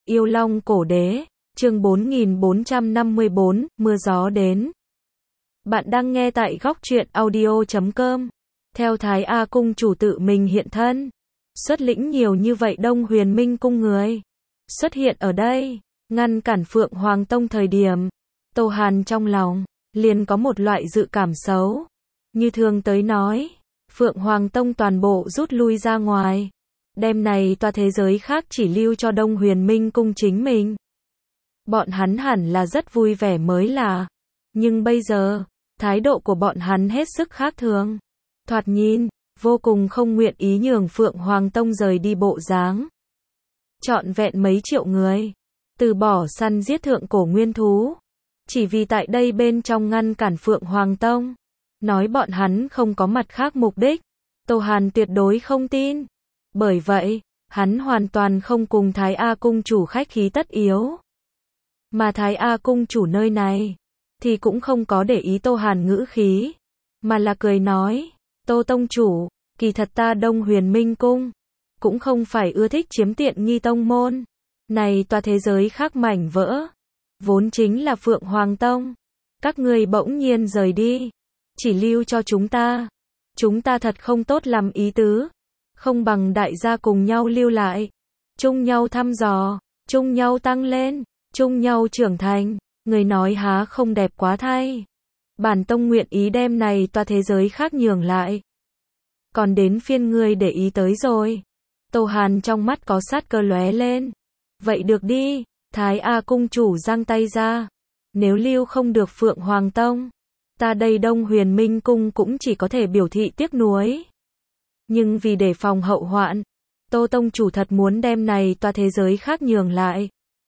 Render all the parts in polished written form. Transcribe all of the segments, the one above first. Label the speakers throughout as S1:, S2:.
S1: Yêu Long Cổ Đế, chương 4454, mưa gió đến. Bạn đang nghe tại góc truyện audio.com. Theo Thái A Cung chủ tự mình hiện thân, xuất lĩnh nhiều như vậy Đông Huyền Minh cung người xuất hiện ở đây, ngăn cản Phượng Hoàng Tông thời điểm, Tô Hàn trong lòng liền có một loại dự cảm xấu. Như thường tới nói, Phượng Hoàng Tông toàn bộ rút lui ra ngoài, đêm này tòa thế giới khác chỉ lưu cho Đông Huyền Minh cung chính mình. Bọn hắn hẳn là rất vui vẻ mới là, nhưng bây giờ, thái độ của bọn hắn hết sức khác thường. Thoạt nhìn, vô cùng không nguyện ý nhường Phượng Hoàng Tông rời đi bộ dáng. Trọn vẹn mấy triệu người, từ bỏ săn giết thượng cổ nguyên thú, chỉ vì tại đây bên trong ngăn cản Phượng Hoàng Tông. Nói bọn hắn không có mặt khác mục đích, Tô Hàn tuyệt đối không tin. Bởi vậy, hắn hoàn toàn không cùng Thái A Cung chủ khách khí tất yếu. Mà Thái A Cung chủ nơi này, thì cũng không có để ý Tô Hàn ngữ khí, mà là cười nói, Tô Tông chủ, kỳ thật ta Đông Huyền Minh cung, cũng không phải ưa thích chiếm tiện nghi tông môn. Này tòa thế giới khác mảnh vỡ, vốn chính là Phượng Hoàng Tông. Các ngươi bỗng nhiên rời đi, chỉ lưu cho chúng ta thật không tốt lắm ý tứ. Không bằng đại gia cùng nhau lưu lại, chung nhau thăm dò, chung nhau tăng lên, chung nhau trưởng thành. Người nói há không đẹp quá thay. Bản tông nguyện ý đem này tòa thế giới khác nhường lại. Còn đến phiên ngươi để ý tới rồi. Tô Hàn trong mắt có sát cơ lóe lên. Vậy được đi, Thái A Cung chủ giang tay ra. Nếu lưu không được Phượng Hoàng Tông, ta đây Đông Huyền Minh cung cũng chỉ có thể biểu thị tiếc nuối. Nhưng vì để phòng hậu hoạn, Tô Tông chủ thật muốn đem này tòa thế giới khác nhường lại.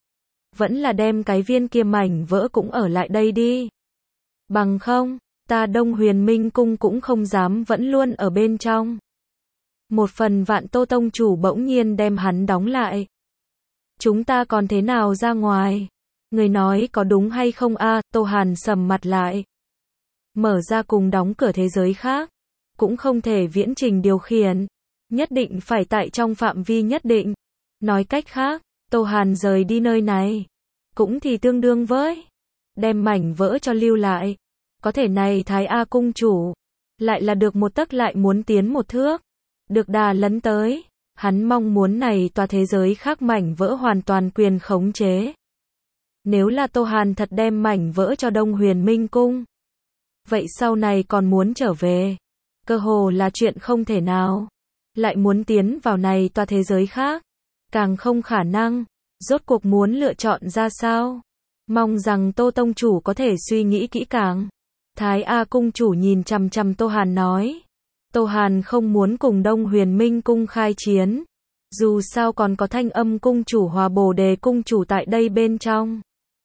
S1: Vẫn là đem cái viên kia mảnh vỡ cũng ở lại đây đi. Bằng không, ta Đông Huyền Minh cung cũng không dám vẫn luôn ở bên trong. Một phần vạn Tô Tông chủ bỗng nhiên đem hắn đóng lại. Chúng ta còn thế nào ra ngoài? Người nói có đúng hay không a? Tô Hàn sầm mặt lại. Mở ra cùng đóng cửa thế giới khác, cũng không thể viễn trình điều khiển, nhất định phải tại trong phạm vi nhất định. Nói cách khác, Tô Hàn rời đi nơi này, cũng thì tương đương với đem mảnh vỡ cho lưu lại. Có thể này Thái A Cung chủ, lại là được một tấc lại muốn tiến một thước, được đà lấn tới. Hắn mong muốn này tòa thế giới khác mảnh vỡ hoàn toàn quyền khống chế. Nếu là Tô Hàn thật đem mảnh vỡ cho Đông Huyền Minh cung, vậy sau này còn muốn trở về, cơ hồ là chuyện không thể nào. Lại muốn tiến vào này tòa thế giới khác, càng không khả năng. Rốt cuộc muốn lựa chọn ra sao? Mong rằng Tô Tông chủ có thể suy nghĩ kỹ càng. Thái A Cung chủ nhìn chằm chằm Tô Hàn nói. Tô Hàn không muốn cùng Đông Huyền Minh cung khai chiến. Dù sao còn có Thanh Âm cung chủ Hòa Bồ Đề cung chủ tại đây bên trong.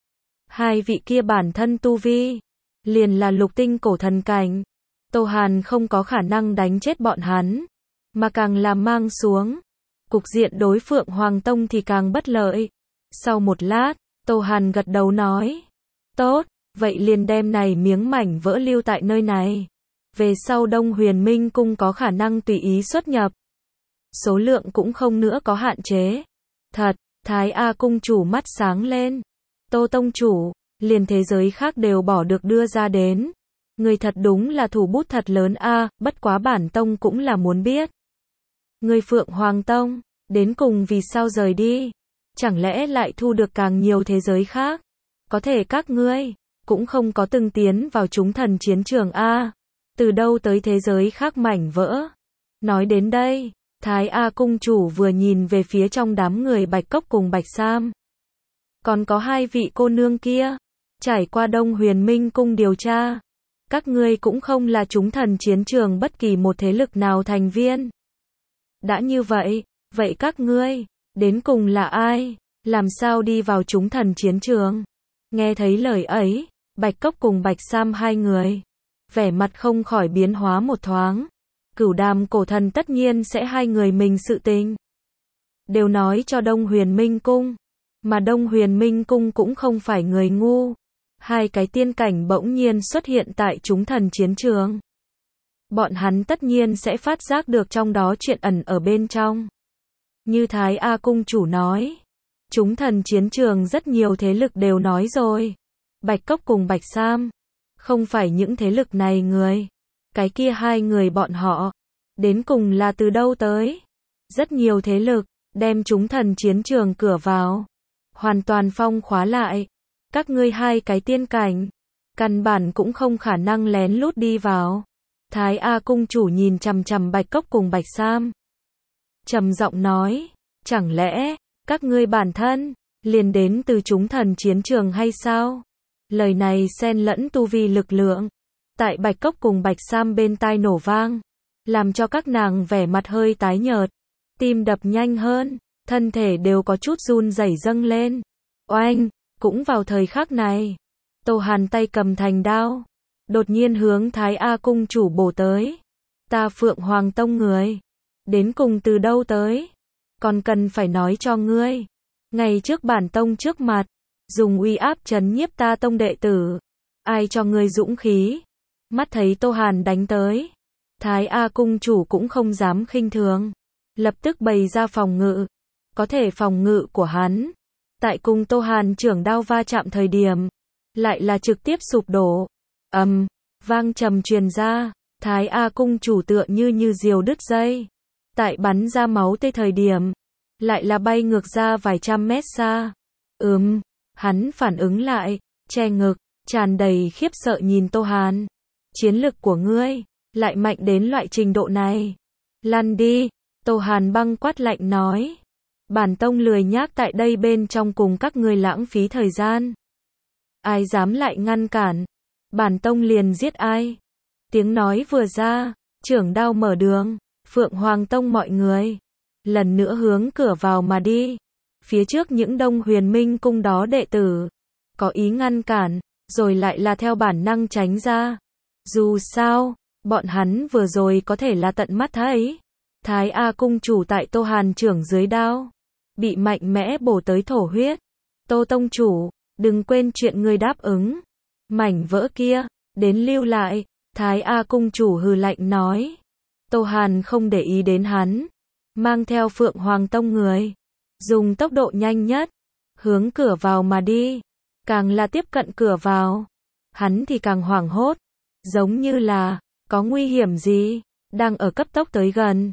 S1: Hai vị kia bản thân tu vi, liền là lục tinh cổ thần cảnh. Tô Hàn không có khả năng đánh chết bọn hắn, mà càng làm mang xuống. Cục diện đối Phượng Hoàng Tông thì càng bất lợi. Sau một lát, Tô Hàn gật đầu nói. Tốt, vậy liền đem này miếng mảnh vỡ lưu tại nơi này. Về sau Đông Huyền Minh cung có khả năng tùy ý xuất nhập. Số lượng cũng không nữa có hạn chế. Thật, Thái A Cung chủ mắt sáng lên. Tô Tông chủ, liền thế giới khác đều bỏ được đưa ra đến. Người thật đúng là thủ bút thật lớn a, bất quá bản tông cũng là muốn biết. Người Phượng Hoàng Tông, đến cùng vì sao rời đi? Chẳng lẽ lại thu được càng nhiều thế giới khác? Có thể các ngươi cũng không có từng tiến vào chúng thần chiến trường a. Từ đâu tới thế giới khác mảnh vỡ? Nói đến đây, Thái A Cung chủ vừa nhìn về phía trong đám người Bạch Cốc cùng Bạch Sam. Còn có hai vị cô nương kia, trải qua Đông Huyền Minh cung điều tra, các ngươi cũng không là chúng thần chiến trường bất kỳ một thế lực nào thành viên. Đã như vậy, vậy các ngươi, đến cùng là ai? Làm sao đi vào chúng thần chiến trường? Nghe thấy lời ấy, Bạch Cốc cùng Bạch Sam hai người, vẻ mặt không khỏi biến hóa một thoáng. Cửu Đàm cổ thần tất nhiên sẽ hai người mình sự tình đều nói cho Đông Huyền Minh cung, mà Đông Huyền Minh cung cũng không phải người ngu. Hai cái tiên cảnh bỗng nhiên xuất hiện tại chúng thần chiến trường. Bọn hắn tất nhiên sẽ phát giác được trong đó chuyện ẩn ở bên trong. Như Thái A Cung chủ nói, Chúng thần chiến trường rất nhiều thế lực đều nói rồi. Bạch Cốc cùng Bạch Sam. Không phải những thế lực này người. Cái kia hai người bọn họ. Đến cùng là từ đâu tới? Rất nhiều thế lực. Đem chúng thần chiến trường cửa vào. Hoàn toàn phong khóa lại. Các ngươi hai cái tiên cảnh. Căn bản cũng không khả năng lén lút đi vào. Thái A cung chủ nhìn chằm chằm Bạch Cốc cùng Bạch Sam. Trầm giọng nói. Chẳng lẽ, các ngươi bản thân, liền đến từ chúng thần chiến trường hay sao? Lời này xen lẫn tu vi lực lượng. Tại Bạch Cốc cùng Bạch Sam bên tai nổ vang. Làm cho các nàng vẻ mặt hơi tái nhợt. Tim đập nhanh hơn. Thân thể đều có chút run rẩy dâng lên. Oanh, cũng vào thời khắc này. Tô Hàn tay cầm thành đao. Đột nhiên hướng Thái A cung chủ bổ tới. Ta Phượng Hoàng Tông người. Đến cùng từ đâu tới? Còn cần phải nói cho ngươi. Ngày trước bản tông trước mặt. Dùng uy áp trấn nhiếp ta tông đệ tử. Ai cho ngươi dũng khí? Mắt thấy Tô Hàn đánh tới. Thái A cung chủ cũng không dám khinh thường. Lập tức bày ra phòng ngự. Có thể phòng ngự của hắn. Tại cùng Tô Hàn trưởng đao va chạm thời điểm. Lại là trực tiếp sụp đổ. Vang trầm truyền ra. Thái A cung chủ tựa như diều đứt dây. Tại bắn ra máu tươi thời điểm. Lại là bay ngược ra vài trăm mét xa. Hắn phản ứng lại. Che ngực. Tràn đầy khiếp sợ nhìn Tô Hàn. Chiến lực của ngươi. Lại mạnh đến loại trình độ này. Lăn đi. Tô Hàn băng quát lạnh nói. Bản tông lười nhác tại đây bên trong cùng các ngươi lãng phí thời gian. Ai dám lại ngăn cản. Bản tông liền giết ai. Tiếng nói vừa ra. Trưởng đao mở đường. Phượng Hoàng Tông mọi người. Lần nữa hướng cửa vào mà đi. Phía trước những Đông Huyền Minh cung đó đệ tử. Có ý ngăn cản. Rồi lại là theo bản năng tránh ra. Dù sao. Bọn hắn vừa rồi có thể là tận mắt thấy. Thái A cung chủ tại Tô Hàn trưởng dưới đao. Bị mạnh mẽ bổ tới thổ huyết. Tô tông chủ. Đừng quên chuyện ngươi đáp ứng. Mảnh vỡ kia. Đến lưu lại. Thái A cung chủ hừ lạnh nói. Tô Hàn không để ý đến hắn. Mang theo Phượng Hoàng Tông người. Dùng tốc độ nhanh nhất. Hướng cửa vào mà đi. Càng là tiếp cận cửa vào. Hắn thì càng hoảng hốt. Giống như là. Có nguy hiểm gì. Đang ở cấp tốc tới gần.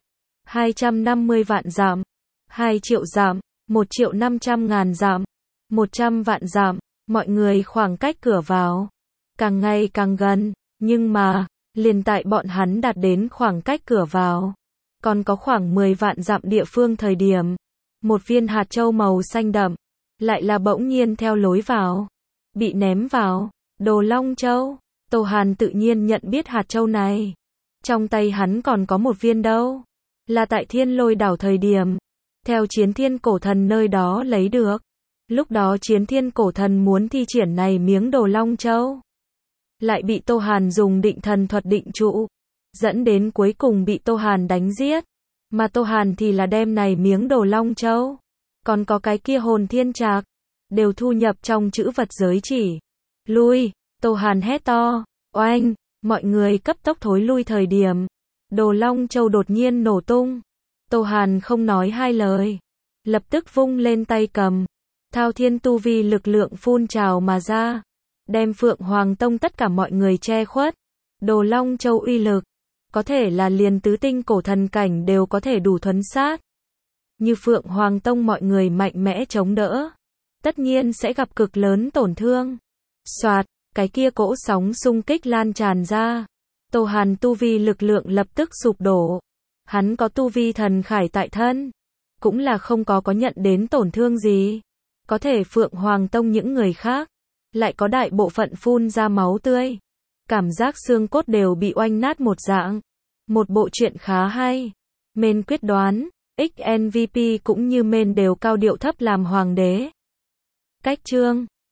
S1: 250 vạn dặm. 2 triệu dặm. 1.500.000 dặm. 100 vạn dặm. Mọi người khoảng cách cửa vào. Càng ngày càng gần. Nhưng mà. Liền tại bọn hắn đạt đến khoảng cách cửa vào. Còn có khoảng 10 vạn dặm địa phương thời điểm. Một viên hạt châu màu xanh đậm. Lại là bỗng nhiên theo lối vào. Bị ném vào. Đồ Long Châu. Tô Hàn tự nhiên nhận biết hạt châu này. Trong tay hắn còn có một viên đâu. Là tại Thiên Lôi đảo thời điểm. Theo Chiến Thiên cổ thần nơi đó lấy được. Lúc đó Chiến Thiên cổ thần muốn thi triển này miếng Đồ Long Châu. Lại bị Tô Hàn dùng định thần thuật định trụ. Dẫn đến cuối cùng bị Tô Hàn đánh giết. Mà Tô Hàn thì là đem này miếng Đồ Long Châu. Còn có cái kia hồn thiên trạc. Đều thu nhập trong chữ vật giới chỉ. Lui. Tô Hàn hét to. Oanh. Mọi người cấp tốc thối lui thời điểm. Đồ Long Châu đột nhiên nổ tung. Tô Hàn không nói hai lời. Lập tức vung lên tay cầm. Thao thiên tu vi lực lượng phun trào mà ra. Đem Phượng Hoàng Tông tất cả mọi người che khuất. Đồ Long Châu uy lực. Có thể là liền tứ tinh cổ thần cảnh đều có thể đủ thuấn sát. Như Phượng Hoàng Tông mọi người mạnh mẽ chống đỡ. Tất nhiên sẽ gặp cực lớn tổn thương. Soạt, cái kia cỗ sóng xung kích lan tràn ra. Tô Hàn tu vi lực lượng lập tức sụp đổ. Hắn có tu vi thần khải tại thân. Cũng là không có nhận đến tổn thương gì. Có thể Phượng Hoàng Tông những người khác. Lại có đại bộ phận phun ra máu tươi. Cảm giác xương cốt đều bị oanh nát một dạng. Một bộ truyện khá hay. Mên quyết đoán. XNVP cũng như Mên đều cao điệu thấp làm hoàng đế. Cách chương